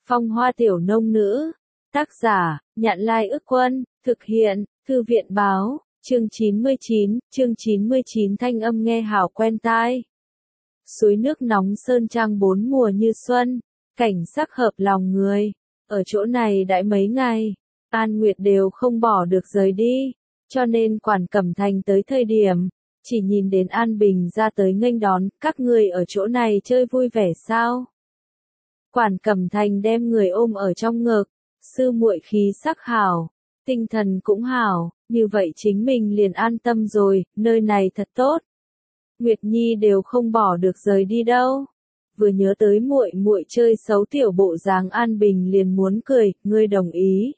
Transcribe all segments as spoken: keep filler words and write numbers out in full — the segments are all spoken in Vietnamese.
Phong hoa tiểu nông nữ. Tác giả, Nhạn Lai Ức Quân, thực hiện, Thư viện Báo, chương chín mươi chín, chương chín mươi chín thanh âm nghe hào quen tai. Suối nước nóng sơn trang bốn mùa như xuân, cảnh sắc hợp lòng người. Ở chỗ này đã mấy ngày, An Nguyệt đều không bỏ được rời đi, cho nên Quản Cẩm Thành tới thời điểm, chỉ nhìn đến An Bình ra tới nghênh đón, các người ở chỗ này chơi vui vẻ sao? Quản Cẩm Thành đem người ôm ở trong ngực, sư muội khí sắc hảo, tinh thần cũng hảo, như vậy chính mình liền an tâm rồi, nơi này thật tốt. Nguyệt Nhi đều không bỏ được rời đi đâu. Vừa nhớ tới muội muội chơi xấu tiểu bộ dáng An Bình liền muốn cười, ngươi đồng ý.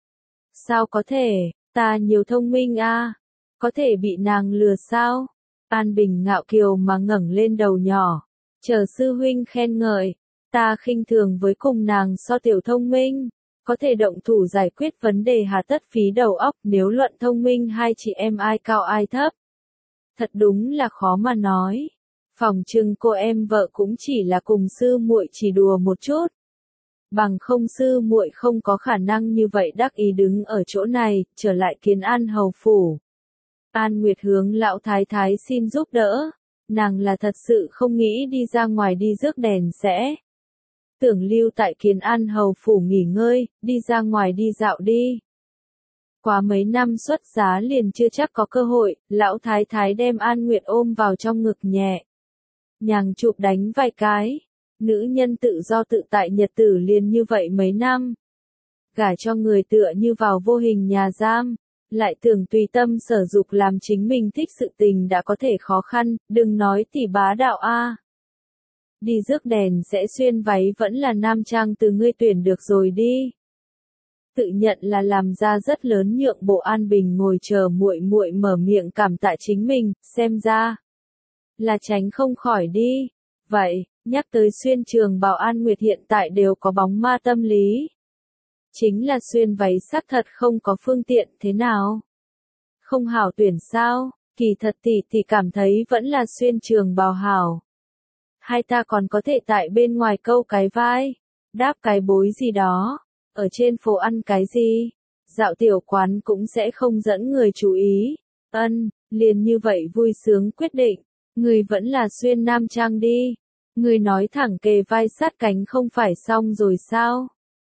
Sao có thể, ta nhiều thông minh a, à? Có thể bị nàng lừa sao? An Bình ngạo kiều mà ngẩng lên đầu nhỏ, chờ sư huynh khen ngợi, ta khinh thường với cùng nàng so tiểu thông minh, có thể động thủ giải quyết vấn đề hà tất phí đầu óc, nếu luận thông minh hai chị em ai cao ai thấp. Thật đúng là khó mà nói. Phòng trừng cô em vợ cũng chỉ là cùng sư muội chỉ đùa một chút. Bằng không sư muội không có khả năng như vậy đắc ý đứng ở chỗ này, trở lại Kiến An hầu phủ. An Nguyệt hướng lão thái thái xin giúp đỡ, nàng là thật sự không nghĩ đi ra ngoài đi rước đèn sẽ. Tưởng lưu tại Kiến An hầu phủ nghỉ ngơi, đi ra ngoài đi dạo đi. Quá mấy năm xuất giá liền chưa chắc có cơ hội, lão thái thái đem An Nguyệt ôm vào trong ngực nhẹ. Nhàng chụp đánh vài cái, nữ nhân tự do tự tại nhật tử liền như vậy mấy năm. Gả cho người tựa như vào vô hình nhà giam, lại tưởng tùy tâm sở dục làm chính mình thích sự tình đã có thể khó khăn, đừng nói tỷ bá đạo a. Đi rước đèn sẽ xuyên váy vẫn là nam trang từ ngươi tuyển được rồi đi. Tự nhận là làm ra rất lớn nhượng bộ. An Bình ngồi chờ muội muội mở miệng cảm tạ chính mình, xem ra là tránh không khỏi đi. Vậy, nhắc tới xuyên trường bào An Nguyệt hiện tại đều có bóng ma tâm lý. Chính là xuyên váy xác thật không có phương tiện thế nào? Không hảo tuyển sao? Kỳ thật tỷ tỷ cảm thấy vẫn là xuyên trường bào hảo. Hai ta còn có thể tại bên ngoài câu cái vai, đáp cái bối gì đó, ở trên phố ăn cái gì, dạo tiểu quán cũng sẽ không dẫn người chú ý. Ân, liền như vậy vui sướng quyết định, người vẫn là xuyên nam trang đi. Người nói thẳng kề vai sát cánh không phải xong rồi sao?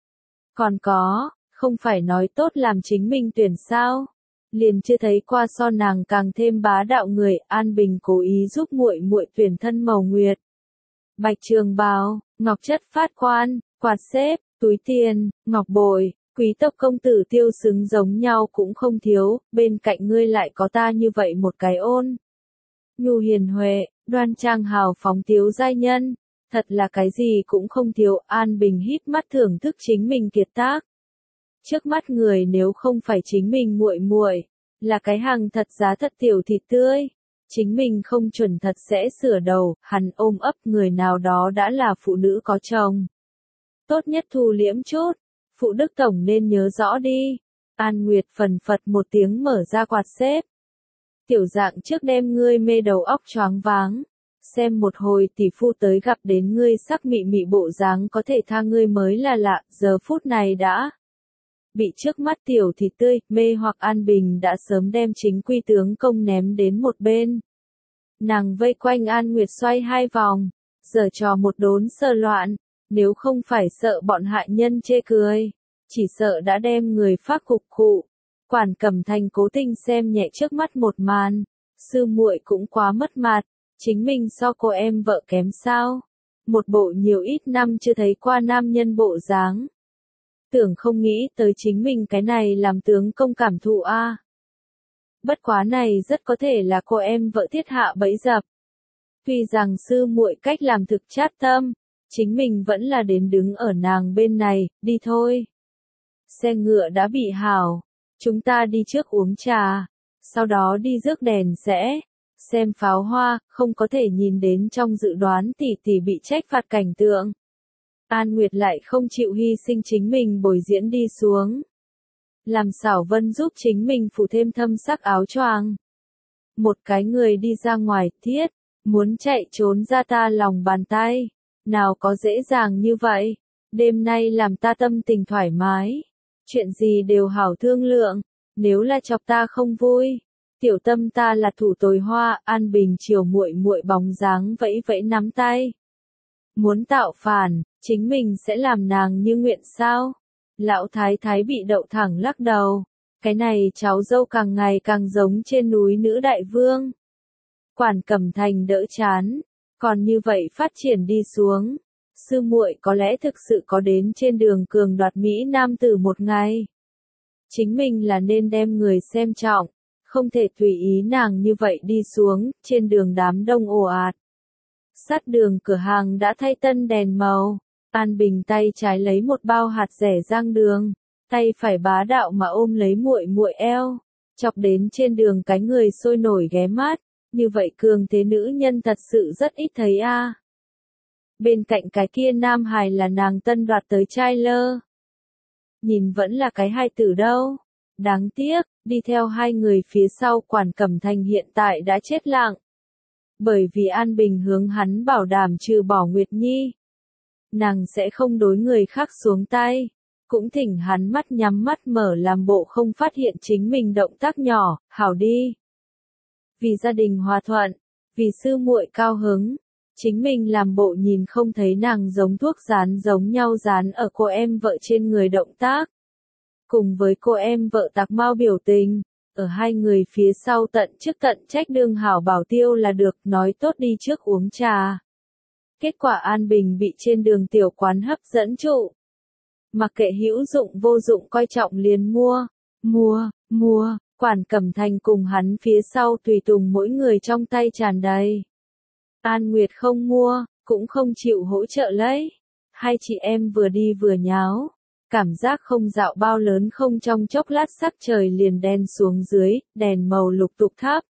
Còn có, không phải nói tốt làm chính mình tuyển sao? Liền chưa thấy qua so nàng càng thêm bá đạo người. An Bình cố ý giúp muội muội tuyển thân màu nguyệt. Bạch trường bào, ngọc chất phát quan, quạt xếp, túi tiền, ngọc bội, quý tộc công tử tiêu xứng giống nhau cũng không thiếu, bên cạnh ngươi lại có ta như vậy một cái ôn. Nhu hiền huệ, đoan trang hào phóng tiếu giai nhân, thật là cái gì cũng không thiếu. An Bình híp mắt thưởng thức chính mình kiệt tác. Trước mắt người nếu không phải chính mình muội muội, là cái hàng thật giá thật tiểu thịt tươi. Chính mình không chuẩn thật sẽ sửa đầu, hắn ôm ấp người nào đó đã là phụ nữ có chồng. Tốt nhất thu liễm chút, phụ đức tổng nên nhớ rõ đi. An Nguyệt phần phật một tiếng mở ra quạt xếp. Tiểu dạng trước đem ngươi mê đầu óc choáng váng. Xem một hồi tỷ phu tới gặp đến ngươi sắc mị mị bộ dáng có thể tha ngươi mới là lạ, giờ phút này đã. Bị trước mắt tiểu thịt tươi, mê hoặc An Bình đã sớm đem chính quy tướng công ném đến một bên. Nàng vây quanh An Nguyệt xoay hai vòng, giở trò một đốn sờ loạn, nếu không phải sợ bọn hạ nhân chê cười, chỉ sợ đã đem người phát cục khụ. Quản Cẩm Thành cố tình xem nhẹ trước mắt một màn, sư muội cũng quá mất mặt, chính mình so cô em vợ kém sao? Một bộ nhiều ít năm chưa thấy qua nam nhân bộ dáng. Tưởng không nghĩ tới chính mình cái này làm tướng công cảm thụ a. À. Bất quá này rất có thể là cô em vợ thiết hạ bẫy dập. Tuy rằng sư muội cách làm thực chát tâm, chính mình vẫn là đến đứng ở nàng bên này, đi thôi. Xe ngựa đã bị hảo, chúng ta đi trước uống trà, sau đó đi rước đèn sẽ, xem pháo hoa, không có thể nhìn đến trong dự đoán tỷ tỷ bị trách phạt cảnh tượng. An Nguyệt lại không chịu hy sinh chính mình bồi diễn đi xuống. Làm Xảo Vân giúp chính mình phủ thêm thâm sắc áo choàng. Một cái người đi ra ngoài, thiết, muốn chạy trốn ra ta lòng bàn tay. Nào có dễ dàng như vậy. Đêm nay làm ta tâm tình thoải mái. Chuyện gì đều hảo thương lượng. Nếu là chọc ta không vui. Tiểu tâm ta là thủ tồi hoa. An Bình chiều muội muội bóng dáng vẫy vẫy nắm tay. Muốn tạo phản, chính mình sẽ làm nàng như nguyện sao? Lão thái thái bị đậu thẳng lắc đầu. Cái này cháu dâu càng ngày càng giống trên núi nữ đại vương. Quản Cẩm Thành đỡ chán. Còn như vậy phát triển đi xuống. Sư muội có lẽ thực sự có đến trên đường cường đoạt Mỹ Nam tử một ngày. Chính mình là nên đem người xem trọng. Không thể tùy ý nàng như vậy đi xuống, trên đường đám đông ồ ạt. Sát đường cửa hàng đã thay tân đèn màu. An Bình tay trái lấy một bao hạt rẻ rang đường, tay phải bá đạo mà ôm lấy muội muội eo, chọc đến trên đường cái người sôi nổi ghé mắt, như vậy cường thế nữ nhân thật sự rất ít thấy a. À. Bên cạnh cái kia nam hài là nàng tân đoạt tới trai lơ. Nhìn vẫn là cái hai tử đâu. Đáng tiếc, đi theo hai người phía sau Quản Cẩm Thành hiện tại đã chết lặng. Bởi vì An Bình hướng hắn bảo đảm trừ bỏ Nguyệt Nhi. Nàng sẽ không đối người khác xuống tay. Cũng thỉnh hắn mắt nhắm mắt mở làm bộ không phát hiện chính mình động tác nhỏ, hảo đi. Vì gia đình hòa thuận, vì sư muội cao hứng, chính mình làm bộ nhìn không thấy nàng giống thuốc dán giống nhau dán ở cô em vợ trên người động tác. Cùng với cô em vợ tạc mau biểu tình, ở hai người phía sau tận chức tận trách đương hảo bảo tiêu là được, nói tốt đi trước uống trà. Kết quả An Bình bị trên đường tiểu quán hấp dẫn trụ. Mặc kệ hữu dụng vô dụng coi trọng liền mua, mua, mua, Quản Cẩm Thành cùng hắn phía sau tùy tùng mỗi người trong tay tràn đầy. An Nguyệt không mua, cũng không chịu hỗ trợ lấy. Hai chị em vừa đi vừa nháo. Cảm giác không dạo bao lớn không trong chốc lát sắc trời liền đen xuống dưới, đèn màu lục tục thắp.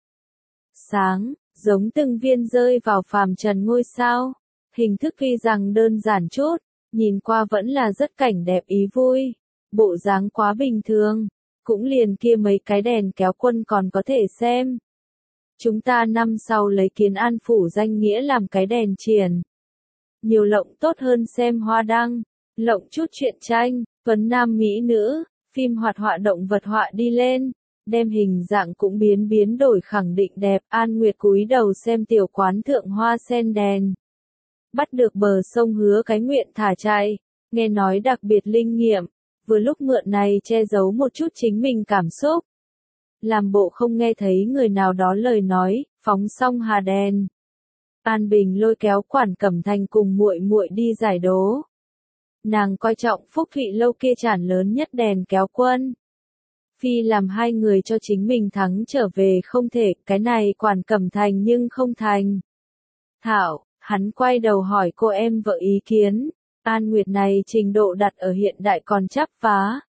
Sáng, giống từng viên rơi vào phàm trần ngôi sao. Hình thức tuy rằng đơn giản chút, nhìn qua vẫn là rất cảnh đẹp ý vui. Bộ dáng quá bình thường, cũng liền kia mấy cái đèn kéo quân còn có thể xem. Chúng ta năm sau lấy Kiến An phủ danh nghĩa làm cái đèn triển. Nhiều lộng tốt hơn xem hoa đăng, lộng chút truyện tranh, tuấn nam mỹ nữ, phim hoạt họa động vật họa đi lên, đem hình dạng cũng biến biến đổi khẳng định đẹp. An Nguyệt cúi đầu xem tiểu quán thượng hoa sen đèn. Bắt được bờ sông hứa cái nguyện thả chạy, nghe nói đặc biệt linh nghiệm, vừa lúc mượn này che giấu một chút chính mình cảm xúc. Làm bộ không nghe thấy người nào đó lời nói, phóng xong hà đèn. An Bình lôi kéo Quản Cẩm Thành cùng muội muội đi giải đố. Nàng coi trọng Phúc Thụy lâu kia chản lớn nhất đèn kéo quân. Phi làm hai người cho chính mình thắng trở về không thể, cái này Quản Cẩm Thành nhưng không thành. Thảo, hắn quay đầu hỏi cô em vợ ý kiến. An Nguyệt này trình độ đặt ở hiện đại còn chắp vá.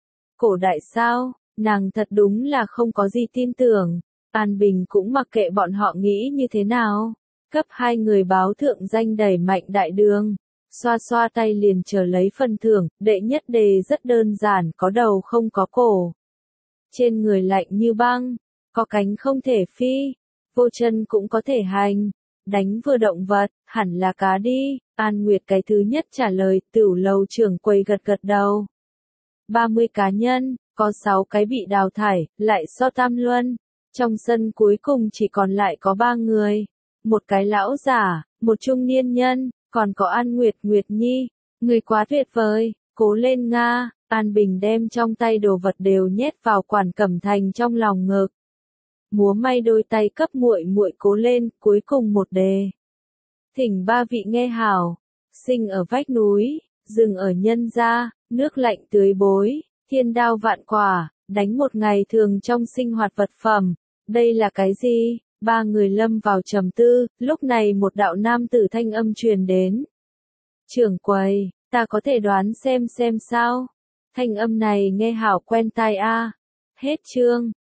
Cổ đại sao, nàng thật đúng là không có gì tin tưởng. An Bình cũng mặc kệ bọn họ nghĩ như thế nào. Cấp hai người báo thượng danh đẩy mạnh đại đường. Xoa xoa tay liền chờ lấy phần thưởng, đệ nhất đề rất đơn giản, có đầu không có cổ. Trên người lạnh như băng, có cánh không thể phi, vô chân cũng có thể hành. Đánh vừa động vật, hẳn là cá đi. An Nguyệt cái thứ nhất trả lời, Tửu lầu trưởng quầy gật gật đầu. ba mươi cá nhân, có sáu cái bị đào thải, lại so tam luân. Trong sân cuối cùng chỉ còn lại có ba người. Một cái lão giả, một trung niên nhân, còn có An Nguyệt Nguyệt Nhi. Người quá tuyệt vời, cố lên Nga. An Bình đem trong tay đồ vật đều nhét vào Quản Cẩm Thành trong lòng ngực. Múa may đôi tay cấp muội muội cố lên, cuối cùng một đề. Thỉnh ba vị nghe hảo, sinh ở vách núi, rừng ở nhân gia, nước lạnh tưới bối, thiên đao vạn quả, đánh một ngày thường trong sinh hoạt vật phẩm. Đây là cái gì? Ba người lâm vào trầm tư, lúc này một đạo nam tử thanh âm truyền đến. Trưởng quầy, ta có thể đoán xem xem sao? Thanh âm này nghe hảo quen tai a. Hết chương.